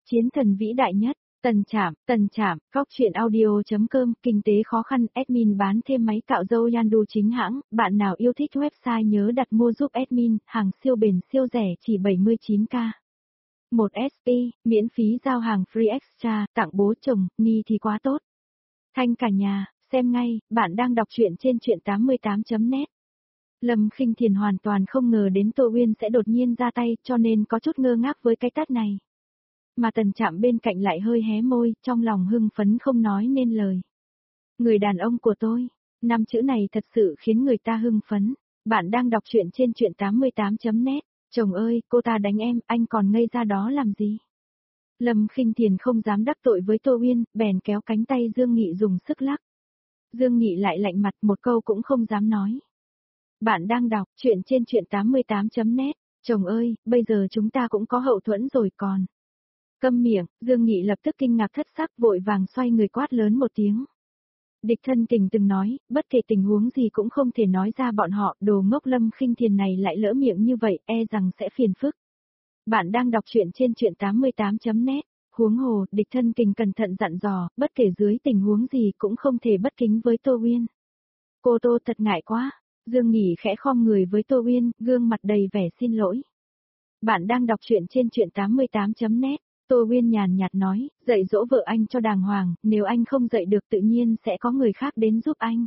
Chiến thần vĩ đại nhất, Tần Trạm, góc truyện audio.com, kinh tế khó khăn, admin bán thêm máy cạo râu Yandu chính hãng, bạn nào yêu thích website nhớ đặt mua giúp admin, hàng siêu bền siêu rẻ chỉ 79k. 1SP, miễn phí giao hàng free extra, tặng bố chồng, ni thì quá tốt. Thanh cả nhà, xem ngay, bạn đang đọc truyện trên truyện88.net. Lâm Khinh Thiền hoàn toàn không ngờ đến Tô Uyên sẽ đột nhiên ra tay, cho nên có chút ngơ ngác với cái tát này. Mà Tần Trạm bên cạnh lại hơi hé môi, trong lòng hưng phấn không nói nên lời. Người đàn ông của tôi, 5 chữ này thật sự khiến người ta hưng phấn. Bạn đang đọc truyện trên truyện88.net. Chồng ơi, cô ta đánh em, anh còn ngây ra đó làm gì? Lâm Khinh Thiền không dám đắc tội với Tô Uyên, bèn kéo cánh tay Dương Nghị dùng sức lắc. Dương Nghị lại lạnh mặt, một câu cũng không dám nói. Bạn đang đọc truyện trên truyện88.net. Chồng ơi, bây giờ chúng ta cũng có hậu thuẫn rồi còn. Câm miệng, Dương Nghị lập tức kinh ngạc thất sắc, vội vàng xoay người quát lớn một tiếng. Địch Thân Kình từng nói, bất kể tình huống gì cũng không thể nói ra bọn họ, đồ ngốc Lâm Khinh Thiền này lại lỡ miệng như vậy, e rằng sẽ phiền phức. Bạn đang đọc truyện trên truyện88.net, huống hồ, Địch Thân Kình cẩn thận dặn dò, bất kể dưới tình huống gì cũng không thể bất kính với Tô Uyên. Cô Tô thật ngại quá. Dương Nghị khẽ khom người với Tô Uyên, gương mặt đầy vẻ xin lỗi. Bạn đang đọc truyện trên truyện88.net. Tô Uyên nhàn nhạt nói, dạy dỗ vợ anh cho đàng hoàng, nếu anh không dạy được tự nhiên sẽ có người khác đến giúp anh.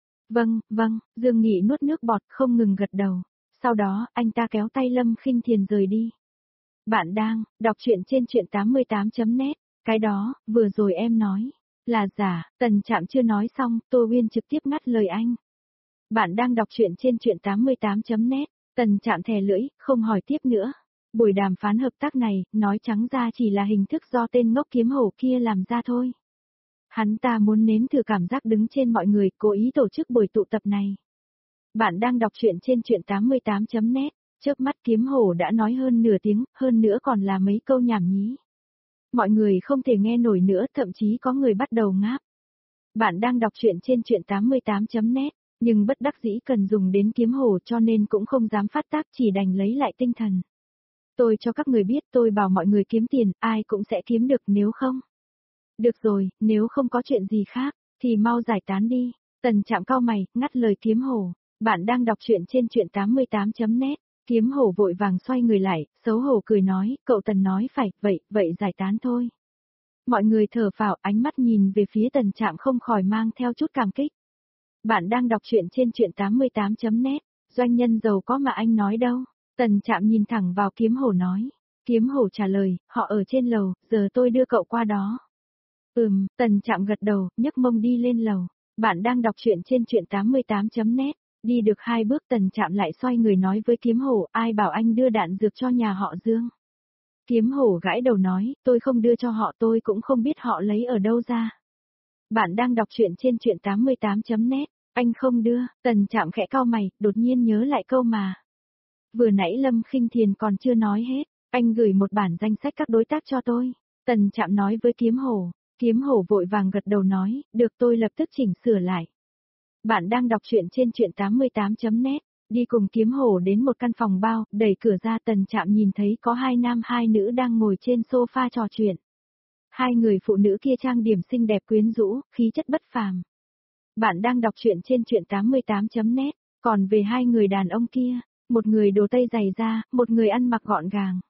Vâng, Dương Nghị nuốt nước bọt không ngừng gật đầu. Sau đó, anh ta kéo tay Lâm Khinh Thiền rời đi. Bạn đang đọc truyện trên truyện88.net. Cái đó, vừa rồi em nói, là giả. Tần Trạm chưa nói xong, Tô Uyên trực tiếp ngắt lời anh. Bạn đang đọc truyện trên truyện88.net. Tần Trạm thè lưỡi, không hỏi tiếp nữa. Buổi đàm phán hợp tác này, nói trắng ra chỉ là hình thức do tên ngốc kiếm hổ kia làm ra thôi. Hắn ta muốn nếm thử cảm giác đứng trên mọi người, cố ý tổ chức buổi tụ tập này. Bạn đang đọc truyện trên truyện88.net. Chớp mắt kiếm hổ đã nói hơn nửa tiếng, hơn nữa còn là mấy câu nhảm nhí. Mọi người không thể nghe nổi nữa, thậm chí có người bắt đầu ngáp. Bạn đang đọc truyện trên truyện88.net. Nhưng bất đắc dĩ cần dùng đến kiếm hổ cho nên cũng không dám phát tác, chỉ đành lấy lại tinh thần. Tôi cho các người biết, tôi bảo mọi người kiếm tiền, ai cũng sẽ kiếm được, nếu không. Được rồi, nếu không có chuyện gì khác, thì mau giải tán đi. Tần Trạm cau mày, ngắt lời kiếm hổ. Bạn đang đọc truyện trên truyện88.net. Kiếm hổ vội vàng xoay người lại, xấu hổ cười nói, cậu Tần nói phải, vậy giải tán thôi. Mọi người thở phào, ánh mắt nhìn về phía Tần Trạm không khỏi mang theo chút cảm kích. Bạn đang đọc truyện trên truyện88.net. Doanh nhân giàu có mà anh nói đâu. Tần Trạm nhìn thẳng vào kiếm hổ nói. Kiếm hổ trả lời, họ ở trên lầu, giờ tôi đưa cậu qua đó. Tần Trạm gật đầu, nhấc mông đi lên lầu. Bạn đang đọc truyện trên truyện88.net. Đi được 2 bước Tần Trạm lại xoay người nói với kiếm hổ, ai bảo anh đưa đạn dược cho nhà họ Dương. Kiếm hổ gãi đầu nói, tôi không đưa cho họ, tôi cũng không biết họ lấy ở đâu ra. Bạn đang đọc truyện trên truyện88.net. Anh không đưa. Tần Trạm khẽ cau mày, đột nhiên nhớ lại câu mà vừa nãy Lâm Khinh Thiền còn chưa nói hết. Anh gửi một bản danh sách các đối tác cho tôi. Tần Trạm nói với kiếm hổ. Kiếm hổ vội vàng gật đầu nói, được, tôi lập tức chỉnh sửa lại. Bạn đang đọc truyện trên truyện88.net. Đi cùng kiếm hổ đến một căn phòng bao, đẩy cửa ra Tần Trạm nhìn thấy có 2 nam 2 nữ đang ngồi trên sofa trò chuyện. 2 người phụ nữ kia trang điểm xinh đẹp quyến rũ, khí chất bất phàm. Bạn đang đọc truyện trên truyện88.net. Còn về 2 người đàn ông kia, một người đồ tây dày da, một người ăn mặc gọn gàng.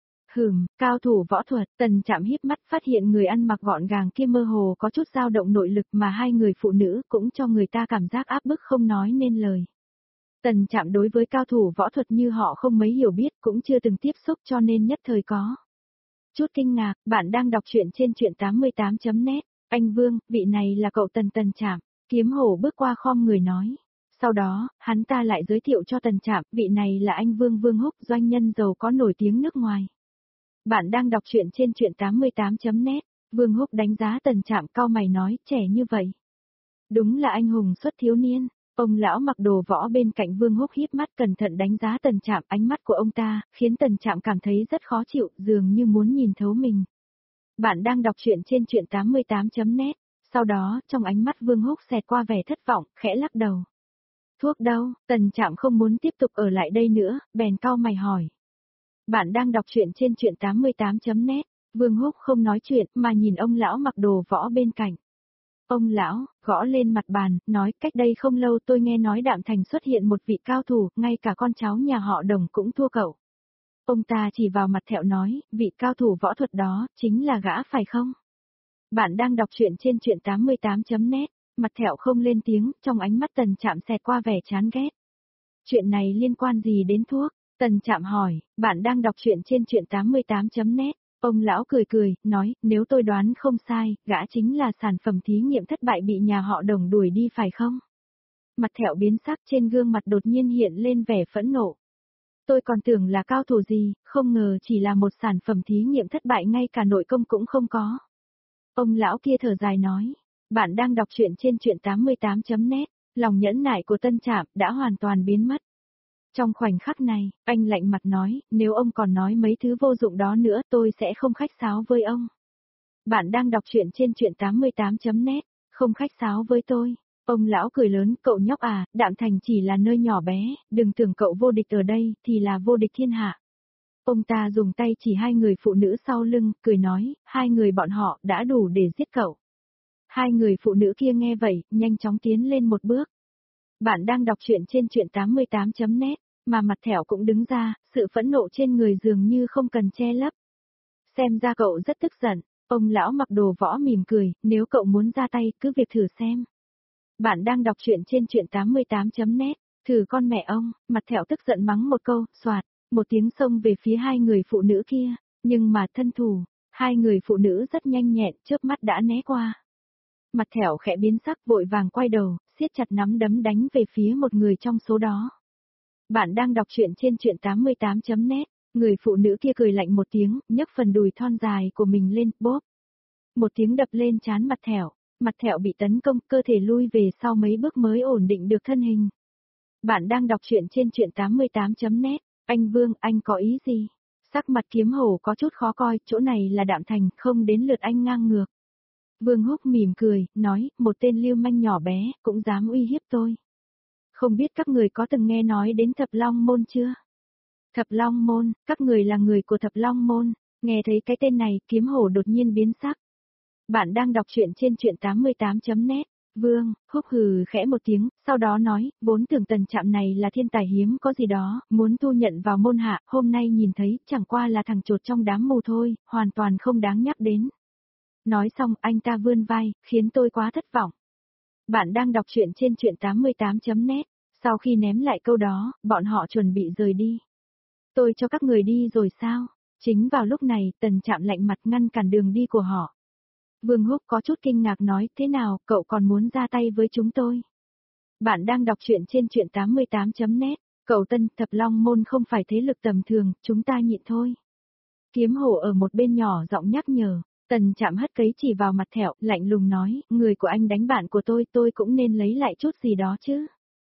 Cao thủ võ thuật. Tần Trạm híp mắt phát hiện người ăn mặc gọn gàng kia mơ hồ có chút dao động nội lực, mà 2 người phụ nữ cũng cho người ta cảm giác áp bức không nói nên lời. Tần Trạm đối với cao thủ võ thuật như họ không mấy hiểu biết, cũng chưa từng tiếp xúc cho nên nhất thời có chút kinh ngạc. Bạn đang đọc truyện trên truyện88.net. Anh Vương, vị này là cậu Tần Trạm. Kiếm hổ bước qua khom người nói. Sau đó, hắn ta lại giới thiệu cho Tần Trạm, vị này là anh Vương Húc, doanh nhân giàu có nổi tiếng nước ngoài. Bạn đang đọc truyện trên truyện88.net. Vương Húc đánh giá Tần Trạm, cau mày nói, trẻ như vậy. Đúng là anh hùng xuất thiếu niên. Ông lão mặc đồ võ bên cạnh Vương Húc híp mắt cẩn thận đánh giá Tần Trạm, ánh mắt của ông ta khiến Tần Trạm cảm thấy rất khó chịu, dường như muốn nhìn thấu mình. Bạn đang đọc truyện trên truyện88.net. Sau đó, trong ánh mắt Vương Húc xẹt qua vẻ thất vọng, khẽ lắc đầu. Thuốc đâu? Tần Trạm không muốn tiếp tục ở lại đây nữa, bèn cau mày hỏi. Bạn đang đọc truyện trên truyện88.net. Vương Húc không nói chuyện mà nhìn ông lão mặc đồ võ bên cạnh. Ông lão, gõ lên mặt bàn, nói cách đây không lâu tôi nghe nói Đạm Thành xuất hiện một vị cao thủ, ngay cả con cháu nhà họ Đồng cũng thua cậu. Ông ta chỉ vào mặt Thẹo nói, vị cao thủ võ thuật đó, chính là gã phải không? Bạn đang đọc truyện trên truyện 88.net, mặt Thẹo không lên tiếng, trong ánh mắt Tần Trạm xẹt qua vẻ chán ghét. Chuyện này liên quan gì đến thuốc? Tần Trạm hỏi, bạn đang đọc truyện trên truyện 88.net. Ông lão cười cười, nói, nếu tôi đoán không sai, gã chính là sản phẩm thí nghiệm thất bại bị nhà họ Đồng đuổi đi phải không? Mặt Thẹo biến sắc, trên gương mặt đột nhiên hiện lên vẻ phẫn nộ. Tôi còn tưởng là cao thủ gì, không ngờ chỉ là một sản phẩm thí nghiệm thất bại ngay cả nội công cũng không có. Ông lão kia thở dài nói, bạn đang đọc truyện trên truyện 88.net, lòng nhẫn nại của Tân Trạm đã hoàn toàn biến mất. Trong khoảnh khắc này, anh lạnh mặt nói, nếu ông còn nói mấy thứ vô dụng đó nữa tôi sẽ không khách sáo với ông. Bạn đang đọc truyện trên truyện 88.net, không khách sáo với tôi. Ông lão cười lớn, cậu nhóc à, Đạm Thành chỉ là nơi nhỏ bé, đừng tưởng cậu vô địch ở đây, thì là vô địch thiên hạ. Ông ta dùng tay chỉ hai người phụ nữ sau lưng, cười nói, hai người bọn họ đã đủ để giết cậu. Hai người phụ nữ kia nghe vậy, nhanh chóng tiến lên một bước. Bạn đang đọc truyện trên truyện 88.net, mà mặt Thẹo cũng đứng ra, sự phẫn nộ trên người dường như không cần che lấp. Xem ra cậu rất tức giận, ông lão mặc đồ võ mỉm cười, nếu cậu muốn ra tay cứ việc thử xem. Bạn đang đọc truyện trên truyện 88.net, thử con mẹ ông, mặt Thẹo tức giận mắng một câu, xoạt, một tiếng xông về phía hai người phụ nữ kia, nhưng mà thân thủ, hai người phụ nữ rất nhanh nhẹn, chớp mắt đã né qua. Mặt Thẹo khẽ biến sắc vội vàng quay đầu, siết chặt nắm đấm đánh về phía một người trong số đó. Bạn đang đọc truyện trên truyện 88.net, người phụ nữ kia cười lạnh một tiếng, nhấc phần đùi thon dài của mình lên, bóp. Một tiếng đập lên trán mặt Thẹo bị tấn công, cơ thể lui về sau mấy bước mới ổn định được thân hình. Bạn đang đọc truyện trên truyện 88.net, anh Vương, anh có ý gì? Sắc mặt Kiếm Hổ có chút khó coi, chỗ này là Đạm Thành, không đến lượt anh ngang ngược. Vương Húc mỉm cười, nói, một tên lưu manh nhỏ bé, cũng dám uy hiếp tôi. Không biết các người có từng nghe nói đến Thập Long Môn chưa? Thập Long Môn, các người là người của Thập Long Môn, nghe thấy cái tên này, Kiếm Hổ đột nhiên biến sắc. Bạn đang đọc truyện trên truyện 88.net, Vương, Húc hừ khẽ một tiếng, sau đó nói, vốn tưởng Tần Trạm này là thiên tài hiếm có gì đó, muốn thu nhận vào môn hạ, hôm nay nhìn thấy, chẳng qua là thằng chột trong đám mù thôi, hoàn toàn không đáng nhắc đến. Nói xong, anh ta vươn vai, khiến tôi quá thất vọng. Bạn đang đọc truyện trên truyện 88.net, sau khi ném lại câu đó, bọn họ chuẩn bị rời đi. Tôi cho các người đi rồi sao? Chính vào lúc này, Tần Trạm lạnh mặt ngăn cản đường đi của họ. Vương Húc có chút kinh ngạc nói, thế nào, cậu còn muốn ra tay với chúng tôi? Bạn đang đọc truyện trên truyện 88.net, cậu Tân, Thập Long Môn không phải thế lực tầm thường, chúng ta nhịn thôi. Kiếm Hổ ở một bên nhỏ giọng nhắc nhở, Tần Trạm hất cấy chỉ vào mặt Thẹo, lạnh lùng nói, người của anh đánh bạn của tôi cũng nên lấy lại chút gì đó chứ.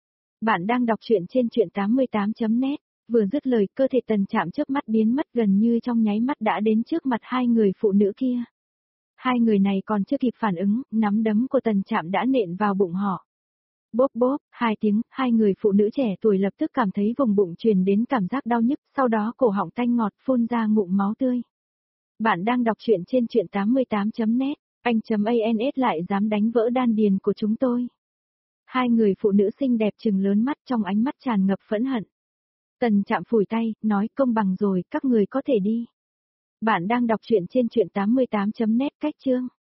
Bạn đang đọc truyện trên truyện 88.net, vừa dứt lời, cơ thể Tần Trạm chớp mắt biến mất gần như trong nháy mắt đã đến trước mặt hai người phụ nữ kia. Hai người này còn chưa kịp phản ứng, nắm đấm của Tần Trạm đã nện vào bụng họ. Bốp bốp, hai tiếng, hai người phụ nữ trẻ tuổi lập tức cảm thấy vùng bụng truyền đến cảm giác đau nhức, sau đó cổ họng tanh ngọt phun ra ngụm máu tươi. Bạn đang đọc truyện trên truyện 88.net, anh.ans lại dám đánh vỡ đan điền của chúng tôi. Hai người phụ nữ xinh đẹp trừng lớn mắt trong ánh mắt tràn ngập phẫn hận. Tần Trạm phủi tay, nói công bằng rồi, các người có thể đi. Bạn đang đọc truyện trên truyện 88.net cách chương.